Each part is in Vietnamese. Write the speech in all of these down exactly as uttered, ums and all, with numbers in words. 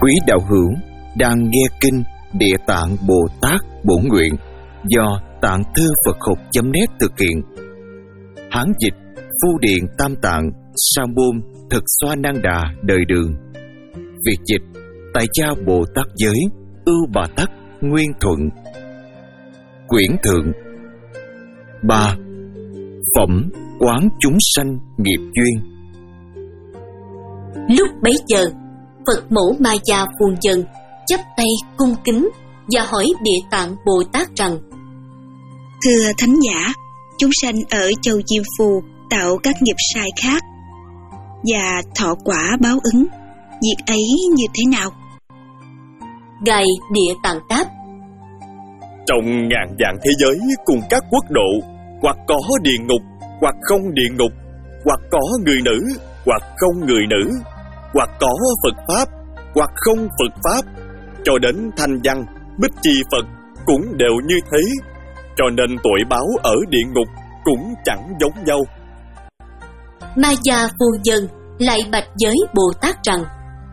Quý đạo hữu đang nghe kinh Địa Tạng Bồ Tát Bổn Nguyện do Tạng Thư Phật Học chấm net thực hiện. Hán dịch Phu Điện Tam Tạng Sa Môn Thực Xoa Năng Đà Đời Đường. Việt dịch Tại Gia Bồ Tát Giới Ưu Bà Tắc Nguyên Thuận. Quyển thượng. Ba. Phẩm quán chúng sanh nghiệp duyên. Lúc bấy giờ, Phật mẫu Ma Gia Phù Dần chắp tay cung kính và hỏi Địa Tạng Bồ Tát rằng: Thưa Thánh Giả, chúng sanh ở châu Diêm Phù tạo các nghiệp sai khác và thọ quả báo ứng, việc ấy như thế nào? Ngài Địa Tạng đáp: Trong ngàn vạn thế giới cùng các quốc độ, hoặc có địa ngục, hoặc không địa ngục, hoặc có người nữ, hoặc không người nữ, hoặc có Phật Pháp, hoặc không Phật Pháp, cho đến Thanh Văn, Bích Chi Phật cũng đều như thế, cho nên tội báo ở địa ngục cũng chẳng giống nhau. Ma Gia Phù Dần lại bạch với Bồ Tát rằng: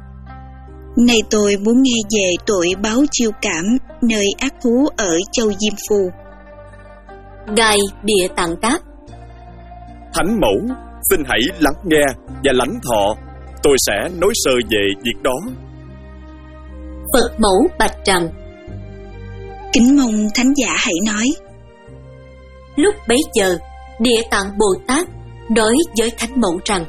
Này tôi muốn nghe về tội báo chiêu cảm nơi ác thú ở châu Diêm Phù. Ngài Địa Tạng đáp: Thánh mẫu, xin hãy lắng nghe và lãnh thọ, tôi sẽ nói sơ về việc đó. Phật mẫu bạch rằng: Kính mong Thánh Giả hãy nói. Lúc bấy giờ, Địa Tạng Bồ Tát nói với Thánh mẫu rằng: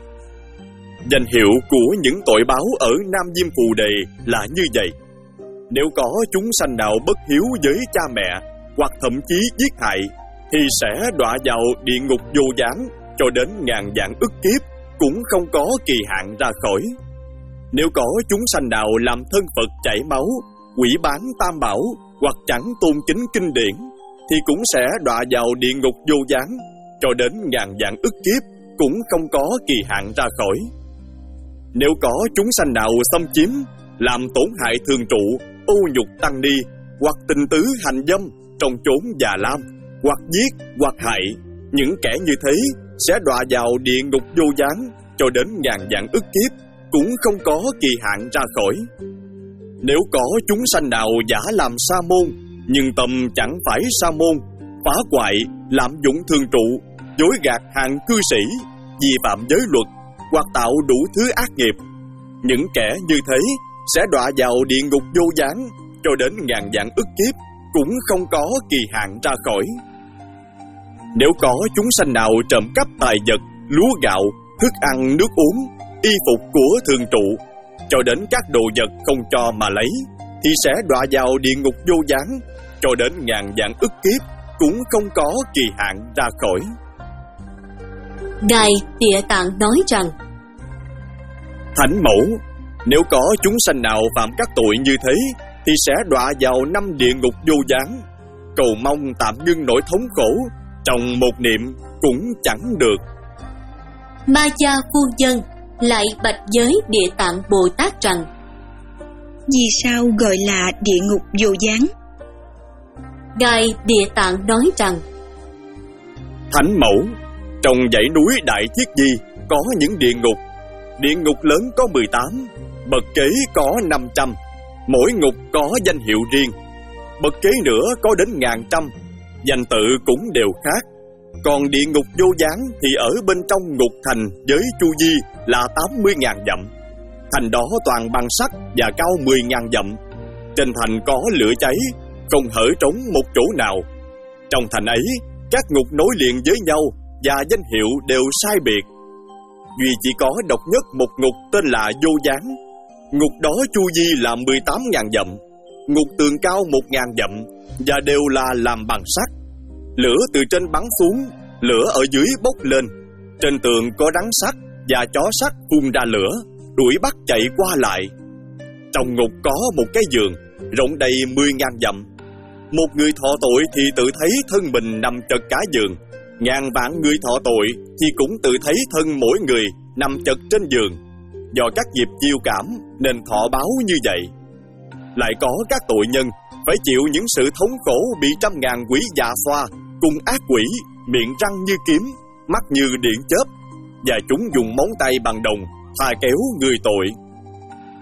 Danh hiệu của những tội báo ở Nam Diêm Phù Đề là như vậy. Nếu có chúng sanh nào bất hiếu với cha mẹ, hoặc thậm chí giết hại, thì sẽ đọa vào địa ngục vô gián cho đến ngàn vạn ức kiếp, cũng không có kỳ hạn ra khỏi. Nếu có chúng sanh nào làm thân Phật chảy máu, quỷ bán tam bảo, hoặc chẳng tôn kính kinh điển, thì cũng sẽ đọa vào địa ngục vô gián cho đến ngàn vạn ức kiếp, cũng không có kỳ hạn ra khỏi. Nếu có chúng sanh nào xâm chiếm, làm tổn hại thường trụ, ô nhục tăng ni, hoặc tình tứ hành dâm, trong chốn già lam, hoặc giết, hoặc hại, những kẻ như thế sẽ đọa vào địa ngục vô gián cho đến ngàn vạn ức kiếp, cũng không có kỳ hạn ra khỏi. Nếu có chúng sanh nào giả làm sa môn, nhưng tâm chẳng phải sa môn, phá hoại, lạm dụng thường trụ, dối gạt hàng cư sĩ, vi phạm giới luật, hoặc tạo đủ thứ ác nghiệp, những kẻ như thế sẽ đọa vào địa ngục vô gián cho đến ngàn vạn ức kiếp, cũng không có kỳ hạn ra khỏi. Nếu có chúng sanh nào trộm cắp tài vật, lúa gạo, thức ăn, nước uống, y phục của thường trụ, cho đến các đồ vật không cho mà lấy, thì sẽ đọa vào địa ngục vô gián cho đến ngàn vạn ức kiếp, cũng không có kỳ hạn ra khỏi. Ngài Địa Tạng nói rằng: Thánh mẫu, nếu có chúng sanh nào phạm các tội như thế, thì sẽ đọa vào năm địa ngục vô gián. Cầu mong tạm ngưng nỗi thống khổ, trong một niệm cũng chẳng được. Ma Gia Phu Dần lại bạch với Địa Tạng Bồ Tát rằng: Vì sao gọi là địa ngục vô gián? Ngài Địa Tạng nói rằng: Thánh mẫu, trong dãy núi Đại Thiết Di có những địa ngục. Địa ngục lớn có mười tám, bậc kế có năm trăm, mỗi ngục có danh hiệu riêng. Bậc kế nữa có đến ngàn trăm, danh tự cũng đều khác. Còn địa ngục vô gián thì ở bên trong ngục thành với chu vi là tám mươi ngàn dặm. Thành đó toàn bằng sắt và cao mười ngàn dặm. Trên thành có lửa cháy, không hở trống một chỗ nào. Trong thành ấy, các ngục nối liền với nhau và danh hiệu đều sai biệt. Duy chỉ có độc nhất một ngục tên là vô gián. Ngục đó chu vi là mười tám ngàn dặm, ngục tường cao một ngàn dặm, và đều là làm bằng sắt. Lửa từ trên bắn xuống, lửa ở dưới bốc lên. Trên tường có rắn sắt và chó sắt phun ra lửa, đuổi bắt chạy qua lại. Trong ngục có một cái giường rộng đầy mười ngàn dặm. Một người thọ tội thì tự thấy thân mình nằm chật cả giường. Ngàn vạn người thọ tội thì cũng tự thấy thân mỗi người nằm chật trên giường. Do các nghiệp chiêu cảm nên thọ báo như vậy. Lại có các tội nhân phải chịu những sự thống khổ bị trăm ngàn quỷ dạ xoa cùng ác quỷ, miệng răng như kiếm, mắt như điện chớp, và chúng dùng móng tay bằng đồng thà kéo người tội.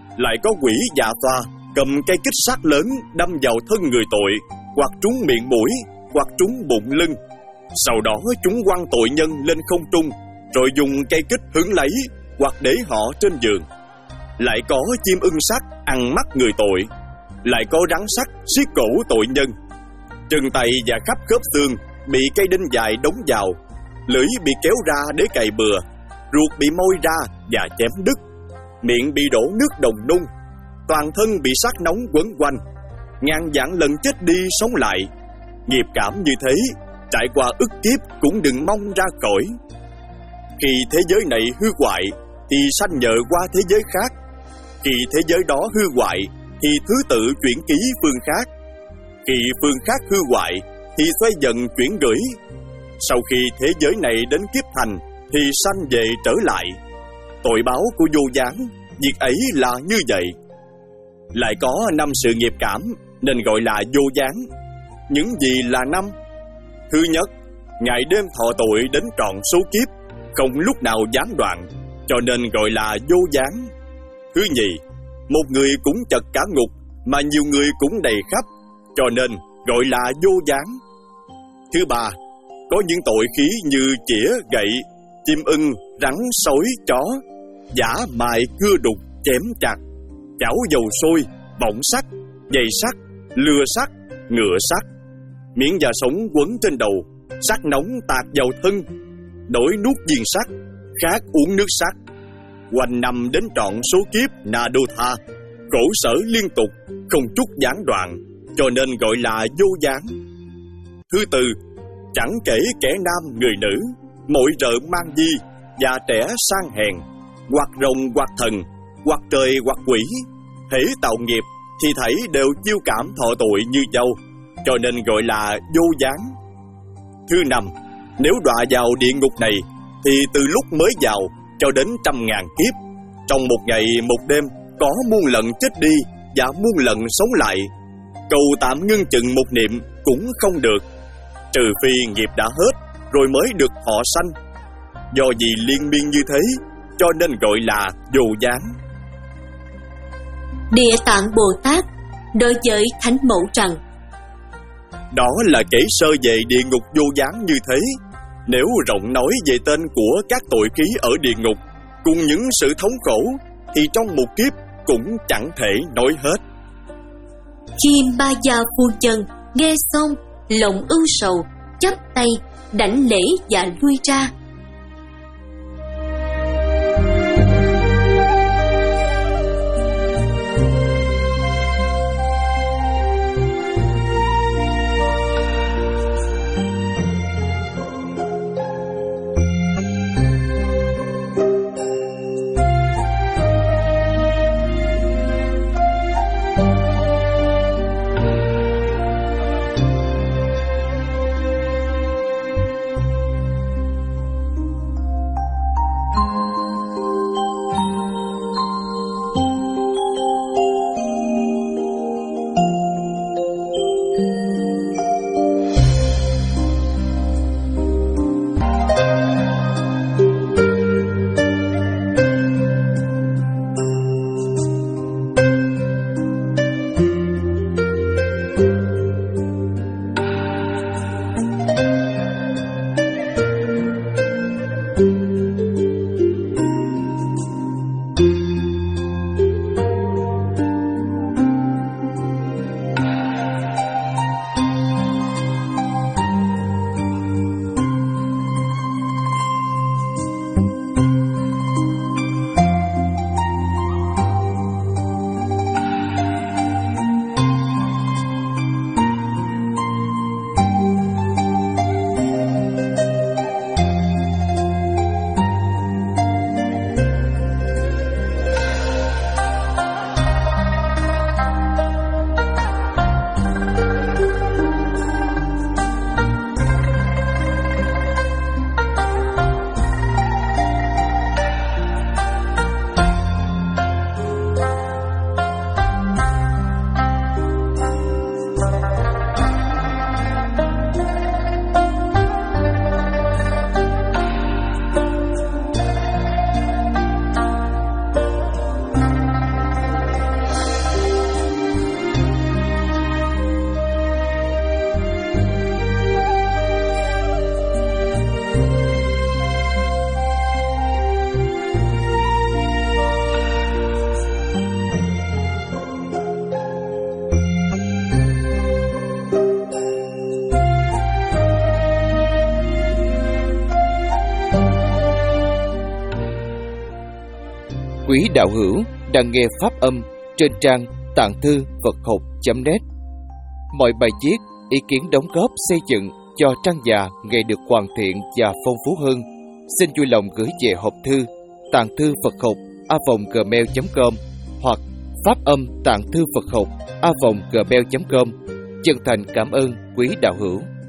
lại có quỷ già toa cầm cây kích sắt lớn đâm vào thân người tội, hoặc trúng miệng mũi, hoặc trúng bụng lưng. Sau đó chúng quăng tội nhân lên không trung, rồi dùng cây kích hứng lấy, hoặc để họ trên giường. Lại có chim ưng sắt ăn mắt người tội, lại có rắn sắt siết cổ tội nhân. Chân tay và khắp khớp xương bị cây đinh dài đóng vào, lưỡi bị kéo ra để cày bừa, ruột bị môi ra và chém đứt, miệng bị đổ nước đồng nung, toàn thân bị sắt nóng quấn quanh, ngàn vạn lần chết đi sống lại. Nghiệp cảm như thế, trải qua ức kiếp cũng đừng mong ra khỏi. Khi thế giới này hư hoại thì sanh nhờ qua thế giới khác, khi thế giới đó hư hoại thì thứ tự chuyển ký phương khác, khi phương khác hư hoại thì xoay dần chuyển gửi. Sau khi thế giới này đến kiếp thành thì sanh về trở lại. Tội báo của vô gián, việc ấy là như vậy. Lại có năm sự nghiệp cảm nên gọi là vô gián. Những gì là năm? Thứ nhất, ngày đêm thọ tội đến trọn số kiếp, không lúc nào gián đoạn, cho nên gọi là vô gián. Thứ nhì, một người cũng chật cả ngục, mà nhiều người cũng đầy khắp, cho nên gọi là vô gián. Thứ ba, có những tội khí như chĩa, gậy, chim ưng, rắn, sói, chó, giả, mài, cưa đục, chém chặt, chảo dầu sôi, bỏng sắt, dây sắt, lừa sắt, ngựa sắt, miệng và sống quấn trên đầu, sắt nóng tạt vào thân, đổi nuốt viên sắt, khát uống nước sắt. Quanh năm đến trọn số kiếp na đô tha, khổ sở liên tục, không chút gián đoạn, cho nên gọi là vô gián. Thứ tư, chẳng kể kẻ nam người nữ, mỗi rợ mang di, già trẻ sang hèn, hoặc rồng hoặc thần, hoặc trời hoặc quỷ, hễ tạo nghiệp thì thảy đều chiêu cảm thọ tội như nhau, cho nên gọi là vô gián. Thứ năm, nếu đọa vào địa ngục này thì từ lúc mới vào cho đến trăm ngàn kiếp, trong một ngày một đêm có muôn lần chết đi và muôn lần sống lại, cầu tạm ngưng chừng một niệm cũng không được, trừ phi nghiệp đã hết rồi mới được thọ sanh. Do vì liên miên như thế cho nên gọi là vô gián. Địa Tạng Bồ Tát đối với Thánh Mẫu rằng: đó là kể sơ về địa ngục vô gián như thế. Nếu rộng nói về tên của các tội khí ở địa ngục cùng những sự thống khổ thì trong một kiếp cũng chẳng thể nói hết. Khi Ma Gia Phu Chân nghe xong, lòng ưu sầu, chắp tay đảnh lễ và lui ra. Quý đạo hữu đang nghe pháp âm trên trang tạng thư Phật học chấm net. Mọi bài viết, ý kiến đóng góp xây dựng cho trang già ngày được hoàn thiện và phong phú hơn, xin vui lòng gửi về hộp thư tạng thư Phật học a vòng gmail chấm com hoặc pháp âm tạng thư Phật học a vòng gmail chấm com. Chân thành cảm ơn quý đạo hữu.